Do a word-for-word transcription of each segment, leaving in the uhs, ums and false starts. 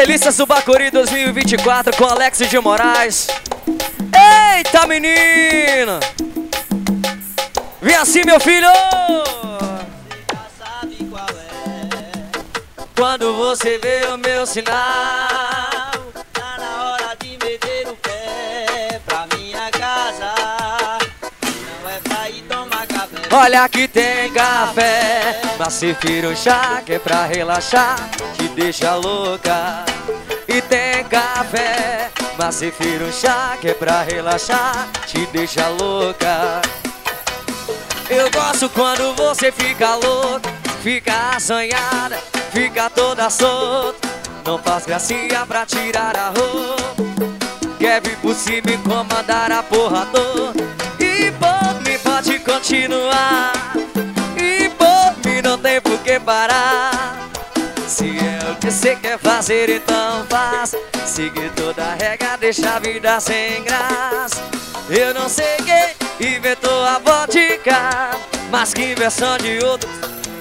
Delícias do Bacuri dois mil e vinte e quatro com Alex de Moraes. Eita, menino! Vem assim, meu filho! Você já sabe qual é. Quando você vê o meu sinal, tá na hora de meter o pé pra minha casa. Não é pra ir tomar café. olha que tem café, mas prefiro um chá que é pra relaxar, te deixa louca. E tem café, mas prefiro um chá que é pra relaxar, te deixa louca. Eu gosto quando você fica louca, fica assanhada, fica toda solta. Não faz gracinha pra tirar a roupa, quer vir por cima e comandar a porra toda. E por mim pode continuar, e por mim não tem por que parar. Se é o que você quer fazer, então faz. Seguir toda a regra, deixa a vida sem graça. Eu não sei quem inventou a vodka, mas que invenção de outros.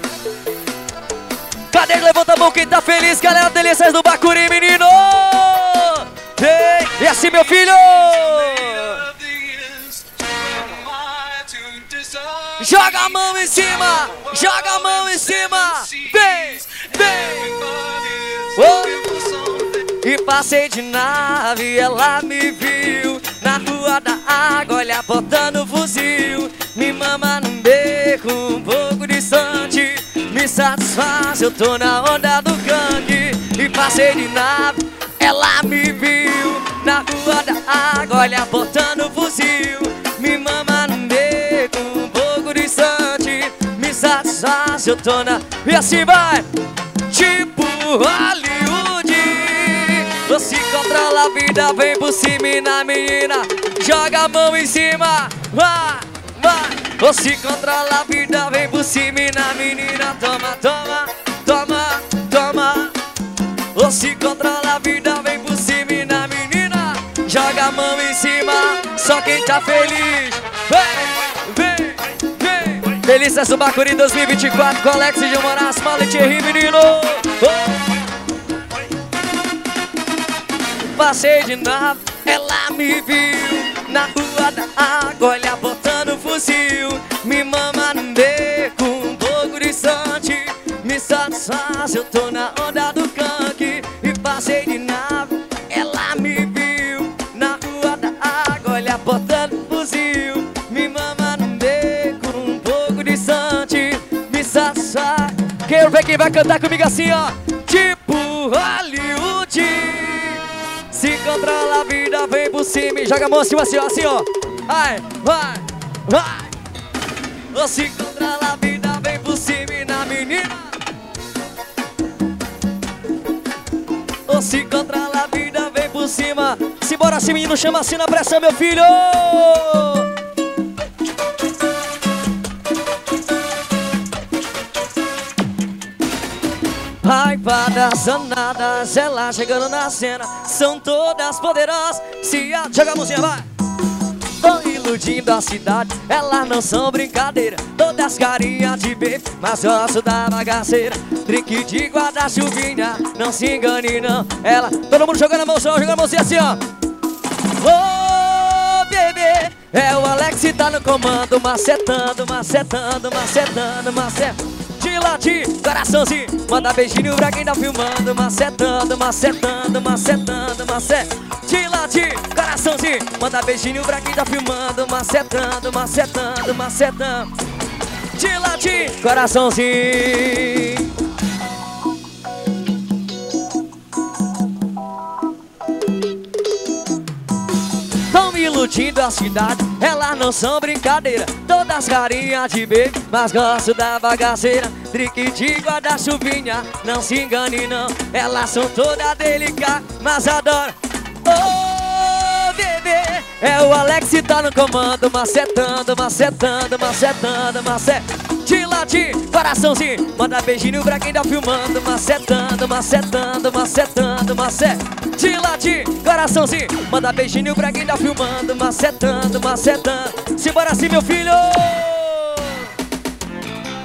Cadê? Levanta a mão quem tá feliz, galera. Delícias do Bacuri, menino! Ei, e assim, meu filho! Joga a mão em cima! Joga a mão em cima! Vem! Vem! Oh. E passei de nave, ela me viu na rua da água, olha, botando fuzil. Me mama num beco, um pouco distante, me satisfaz, eu tô na onda do gangue. E passei de nave, ela me viu na rua da água, olha, botando fuzil. Me mama num beco, um pouco distante, me satisfaz, eu tô na... E assim vai! Tipo Hollywood, você controla a vida, vem por cima e na menina, joga a mão em cima, vai, vai. Você controla a vida, vem por cima e na menina, toma, toma, toma, toma. Você controla a vida, vem por cima e na menina, joga a mão em cima, só quem tá feliz. Vem, vem, vem. Delícias do Bacuri dois mil e vinte e quatro com Alex de Moraes, Paulo e Thierry, menino. Oh. Passei de nave, ela me viu na rua da água, olha, botando fuzil. Me mama num beco, um pouco distante, me satisfaz, eu tô na onda do canque. E passei de nave, ela me viu na rua da água, olha, botando fuzil. Me mama num beco, um pouco distante, me satisfaz. Quero ver quem vai cantar comigo assim, ó. Tipo Hollywood, se controla a vida, vem por cima e joga a mão assim, assim, ó, assim, ó. Vai, vai, vai. Se controla a vida, vem por cima e na menina. Se controla a vida, vem por cima. Simbora assim, menino, chama assim na pressão, meu filho. Raivadas, danadas, elas chegando na cena, são todas poderosas. Se a... Joga a mãozinha, vai! Tô iludindo a cidade, elas não são brincadeira. Todas carinhas de bebê, mas gosto da bagaceira. Drink de guarda-chuvinha, não se engane não. Ela, todo mundo jogando a mãozinha, jogando a mãozinha assim, ó. Ô, bebê, é o Alex que tá no comando, macetando, macetando, macetando, macetando. De latir, coraçãozinho, manda beijinho pra quem tá filmando. Macetando, macetando, macetando, macetando. De latir, coraçãozinho, manda beijinho pra quem tá filmando. Macetando, macetando, macetando. De latir, coraçãozinho. Tão iludindo a cidade, elas não são brincadeira. Todas carinhas de bebê, mas gosto da bagaceira. Drink de guarda-chuvinha, não se engane não. Elas são todas delicadas, mas adoram. Ô, bebê, é o Alex que tá no comando. Macetando, macetando, macetando, macetando. De latir, coraçãozinho, manda beijinho pra quem tá filmando. Macetando, macetando, macetando, macetando. De latir, coraçãozinho, manda beijinho pra quem tá filmando. Macetando, macetando. Simbora assim, meu filho.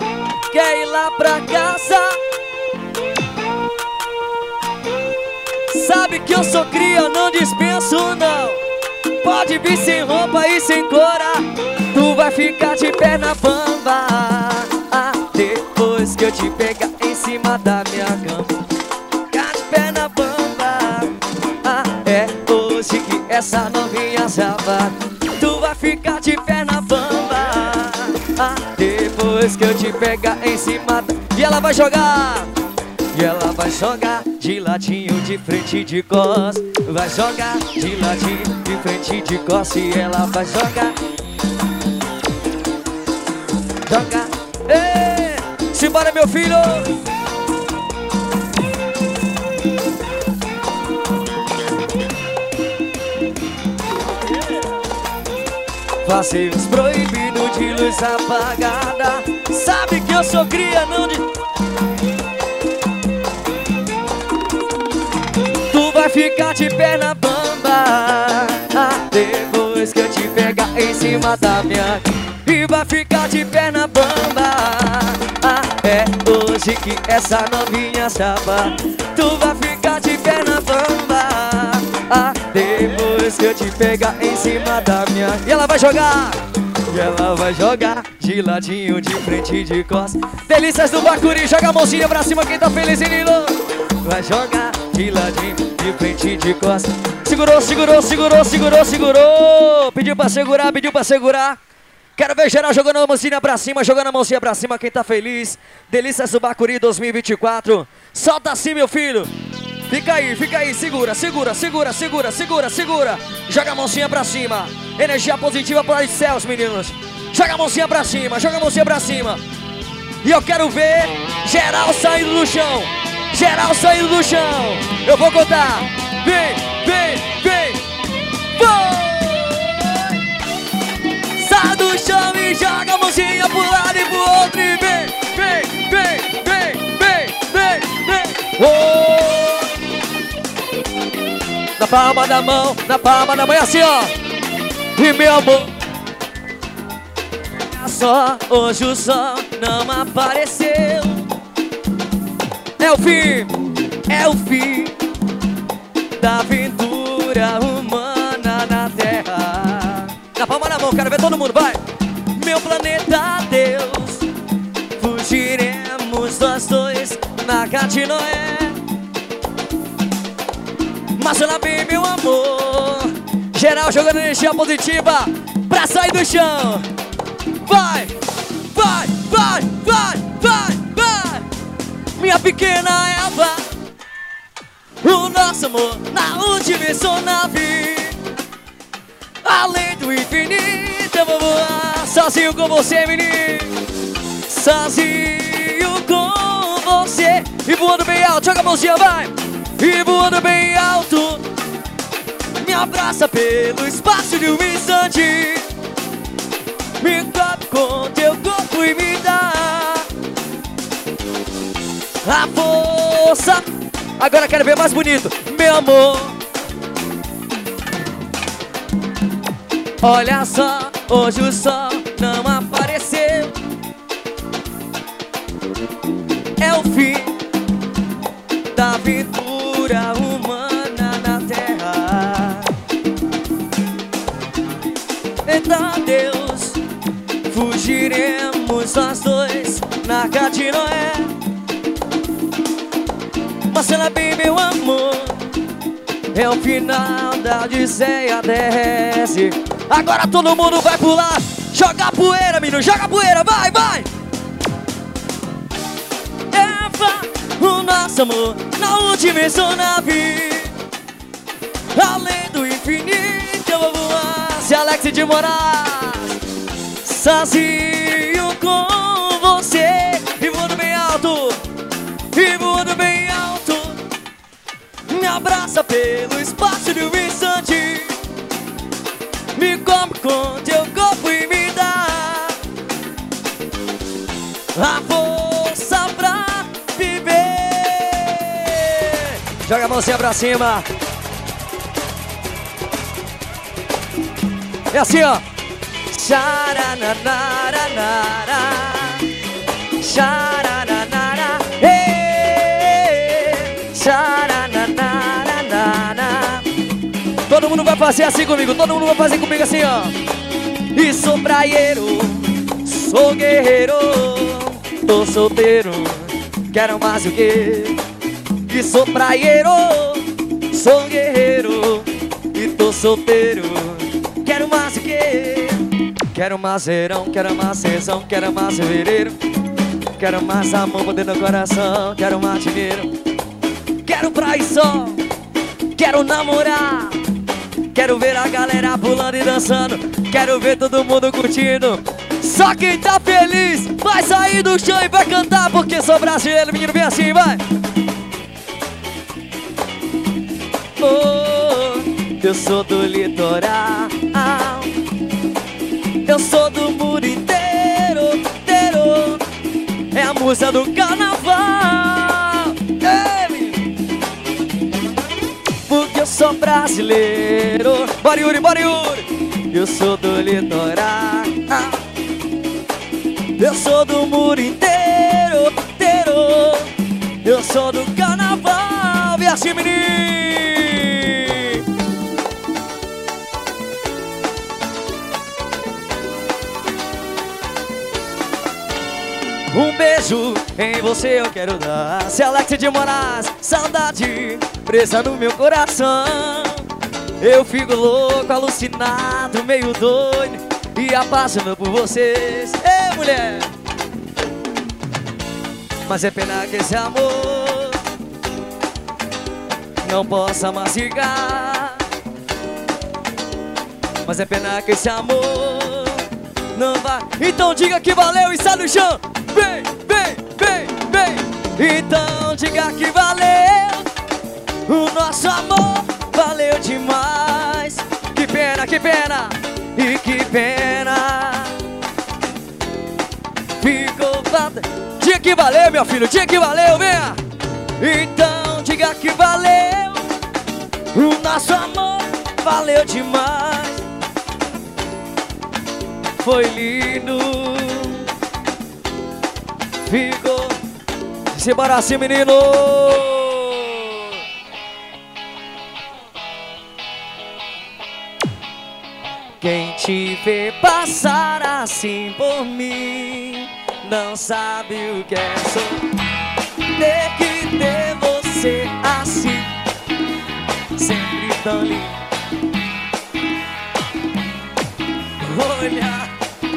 Quer ir lá pra casa? sabe que eu sou cria, não dispenso não. Pode vir sem roupa e sem cora, tu vai ficar de perna bamba. Ah, depois que eu te pegar em cima da minha cama, ficar de perna bamba. Ah, é hoje que essa novinha sabe, tu vai ficar de perna bamba. Ah, depois que eu te pegar em cima da... E ela vai jogar, e ela vai jogar de ladinho, de frente, de costas. Vai jogar de ladinho, de frente, de costas. E ela vai jogar, jogar. Ei, simbora meu filho. Passeios proibidos de luz apagada. Sabe que eu sou cria, não de... Tu vai ficar de perna bamba. Ah, depois que eu te pegar em cima da minha... E vai ficar de perna bamba. Ah, é hoje que essa novinha sabe, tu vai ficar de perna bamba. Ah, depois que eu te pegar em cima da minha... E ela vai jogar, e ela vai jogar de ladinho, de frente, de costas. Delícias do Bacuri, joga a mãozinha pra cima quem tá feliz e lindo. Vai jogar de ladinho, de frente, de costas. Segurou, segurou, segurou, segurou, segurou. Pediu pra segurar, pediu pra segurar. Quero ver geral jogando a mãozinha pra cima, jogando a mãozinha pra cima quem tá feliz. Delícias do Bacuri dois mil e vinte e quatro. Solta assim, meu filho. Fica aí, fica aí, segura, segura, segura, segura, segura, segura. Joga a mãozinha pra cima. Energia positiva para os céus, meninos. Joga a mãozinha pra cima, joga a mãozinha pra cima. E eu quero ver geral saindo do chão. Geral saindo do chão. Eu vou contar. Vem, vem, vem. Vai! Sai do chão e joga a mãozinha pro lado e pro outro. E vem, vem, vem, vem, vem, vem, vem. Oh! Na palma da mão, na palma da mão, é assim, ó. E meu amor, só hoje o sol não apareceu. É o fim, é o fim da aventura humana na Terra. Na palma da mão, quero ver todo mundo, vai. Meu planeta Deus, fugiremos nós dois na Arca de Noé. Mas ela vem, meu amor. Geral jogando energia positiva pra sair do chão. Vai, vai, vai, vai, vai, vai. Minha pequena Eva, o nosso amor na última nave. Além do infinito eu vou voar sozinho com você, menino. Sozinho com você. E voando bem alto, joga a mãozinha, vai. E voando bem alto, me abraça pelo espaço de um instante. Me cobre com teu corpo e me dá a força. Agora quero ver mais bonito, meu amor. Olha só, hoje o sol não apareceu. É o fim da aventura humana na Terra. Então Deus, fugiremos nós dois na Arca de Noé. Mas ela bem, meu amor, é o final da Odisseia desce. Agora todo mundo vai pular. Joga a poeira, menino, joga a poeira, vai, vai. Eva, o nosso amor na última nave. Além do infinito eu vou voar. Se Alex de Moraes, sozinho com você. E voando bem alto, e voando bem alto. Me abraça pelo espaço de um instante. Me come com teu corpo e me dá a força pra viver. Joga a mãozinha pra cima. É assim, ó. Xarananara, xarananara, ei, xarananara. vai fazer assim comigo, todo mundo vai fazer comigo assim, ó. E sou praieiro, sou guerreiro, tô solteiro, quero mais o quê? E sou praieiro, sou guerreiro e tô solteiro, quero mais o quê? Quero mais verão, quero mais sessão, quero mais fevereiro, quero mais amor poder no coração, quero mais dinheiro, quero praia e sol, quero namorar, quero ver a galera pulando e dançando, quero ver todo mundo curtindo. Só quem tá feliz vai sair do chão e vai cantar, porque sou brasileiro, menino, vem assim, vai. Oh, eu sou do litoral, eu sou do mundo inteiro, inteiro. É a música do carnaval. Ei, porque eu sou brasileiro. Bora Yuri, bora Yuri. Eu sou do litoral, eu sou do mundo inteiro, inteiro. Eu sou do carnaval. Vem assim, menino. Um beijo em você eu quero dar. Se Alex de Moraes, saudade presa no meu coração. Eu fico louco, alucinado, meio doido e apaixonado por vocês. Ei, mulher! Mas é pena que esse amor não possa mastigar. Mas é pena que esse amor não vai. Então diga que valeu e sai do chão. Vem, vem, vem, vem. Então diga que valeu. O nosso amor valeu demais. Que pena, que pena. E que pena. Ficou falta. Diga que valeu, meu filho, diga que valeu, venha. Então diga que valeu. O nosso amor valeu demais. Foi lindo. Ficou. Se bora assim, menino. Quem te vê passar assim por mim não sabe o que é ter que ter você assim, sempre tão lindo. Olha,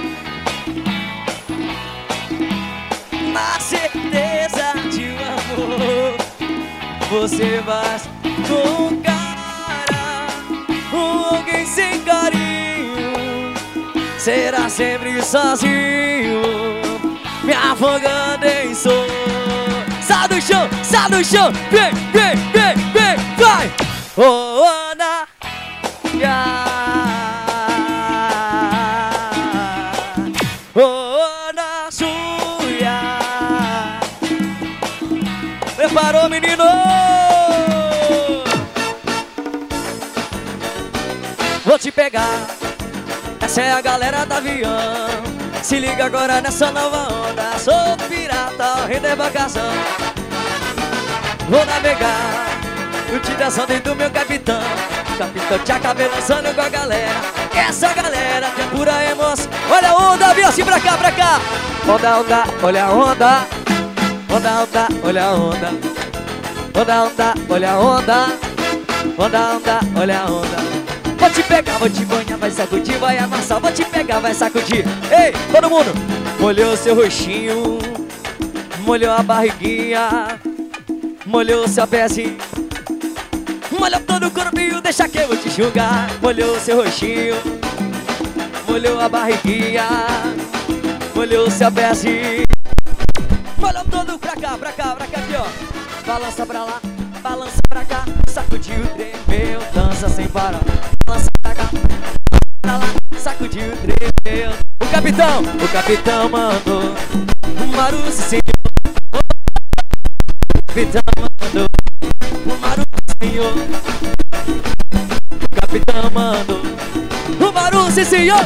na certeza de um amor, você vai com um cara, com alguém sem carinho, será sempre sozinho, me afogando em som. Sai do chão, sai do chão, vem, vem, vem, vem, vai! Oh, Ana, yeah. Preparou, menino? Vou te pegar. Essa é a galera do avião. Se liga agora nessa nova onda. Sou pirata, o rei da embarcação. Vou navegar no tiração dentro do meu capitão. Capitão te acabei lançando com a galera. Essa galera tem pura emoção. Olha a onda, vem assim pra cá, pra cá. Onda, onda, olha a onda. Onda, onda, olha a onda. Onda, onda, olha a onda. Onda, onda, olha a onda. Vou te pegar, vou te banhar, vai sacudir, vai amassar. Vou te pegar, vai sacudir. Ei, todo mundo! Molhou seu roxinho, molhou a barriguinha, molhou seu pezinho, molhou todo o corpinho, deixa que eu vou te enxugar. Molhou seu roxinho, molhou a barriguinha, molhou seu pezinho, molhou todo pra cá, pra cá, pra cá, aqui ó. Balança pra lá, balança pra cá, sacudiu, tremeu, dança sem parar. Balança pra cá, pra lá, sacudiu, tremeu. O capitão, o capitão mandou o Maruço senhor. O capitão mandou o Maruço senhor. O capitão mandou o Maruço senhor.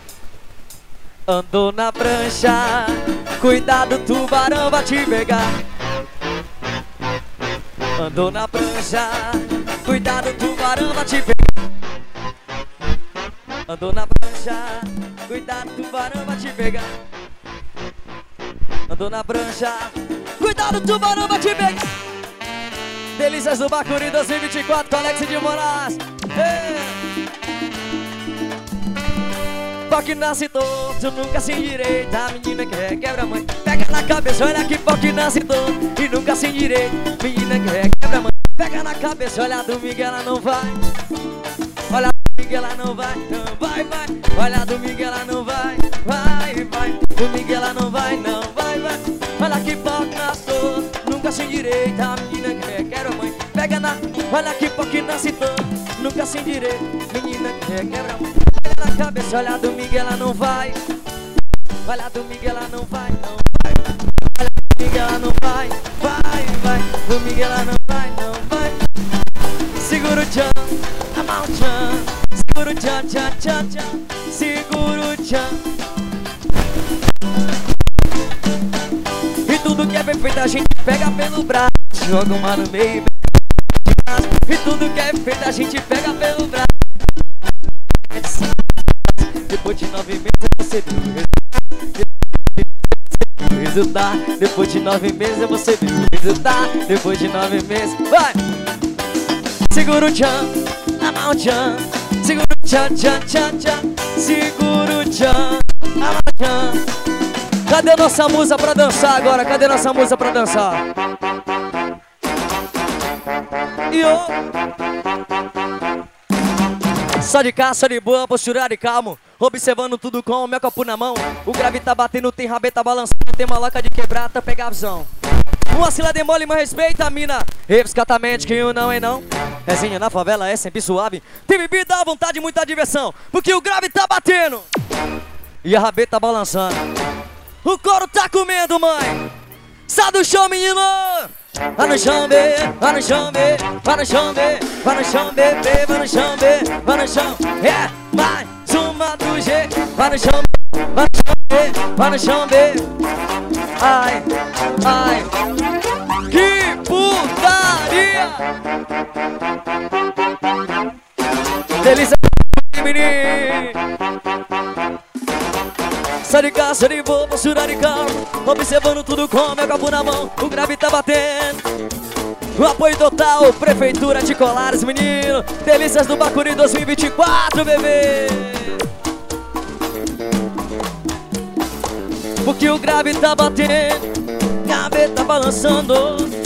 Andou na prancha, cuidado, tubarão vai te pegar. Andou na prancha, cuidado, tubarão vai te pegar. Andou na prancha, cuidado, tubarão vai te pegar. Andou na prancha, cuidado, tubarão vai te pegar. Delícias do Bacuri dois mil e vinte e quatro com Alex de Moraes. Pau que nasce torto, nunca se endireita. A menina que é quebra-mãe, pega na cabeça, olha que pau que nasce torto e nunca se endireita. Menina que é quebra-mãe, pega na cabeça, olha domingo ela não vai. Olha domingo ela não vai, não vai, vai. Olha domingo ela não vai, vai, vai. Domingo ela não vai, não vai, vai. Olha que pau que nasce torto, nunca se endireita. A menina que é quebra-mãe, pega na, olha que pau que nasce torto, nunca se endireita. Menina que é quebra-mãe, pega na cabeça, olha domingo ela não vai. Olha domingo ela não vai, não vai. Olha domingo ela não vai, vai, vai. Domingo ela não vai, não vai. Segura o tchan, a mão tchan. Segura o tchan, tchan, tchan, tchan. Segura o tchan. E tudo que é bem feito a gente pega pelo braço, joga uma no meio. E tudo que é feito a gente pega pelo braço. Depois de nove meses você viu o resultado. Depois de nove meses você viu o resultado. Depois de nove meses, vai! Segura o tchan, a mão tchan. Segura o tchan, tchan, tchan, tchan. Segura o tchan, a mão tchan. Cadê nossa musa pra dançar agora? Cadê nossa musa pra dançar? E oh. Só de cá, só de boa, postura de calmo. Observando tudo com o meu copo na mão. O grave tá batendo, tem rabeta balançando. Tem maloca de quebrata, pega a visão. Uma cila demole, mas respeita a mina. Rescatamente que o não é não. Resenha na favela é sempre suave. Tem bebida à vontade, muita diversão. Porque o grave tá batendo e a rabeta balançando. O couro tá comendo, mãe. Sai do chão, menino. Vai no chão, bê, vai no chão, bê, vai no chão, bê, vai no chão, bebê, vai no chão, bê, vai no chão. É, mais uma do G. Vai no chão, vai no chão, bê, vai no chão, bê. Ai, ai, que putaria. Delícia, menino. Sai de cá, sai de boa, postura de calma. Observando tudo com meu copo na mão. O grave tá batendo. O apoio total, Prefeitura de Colares, menino. Delícias do Bacuri dois mil e vinte e quatro, bebê. Porque o grave tá batendo, gaveta balançando.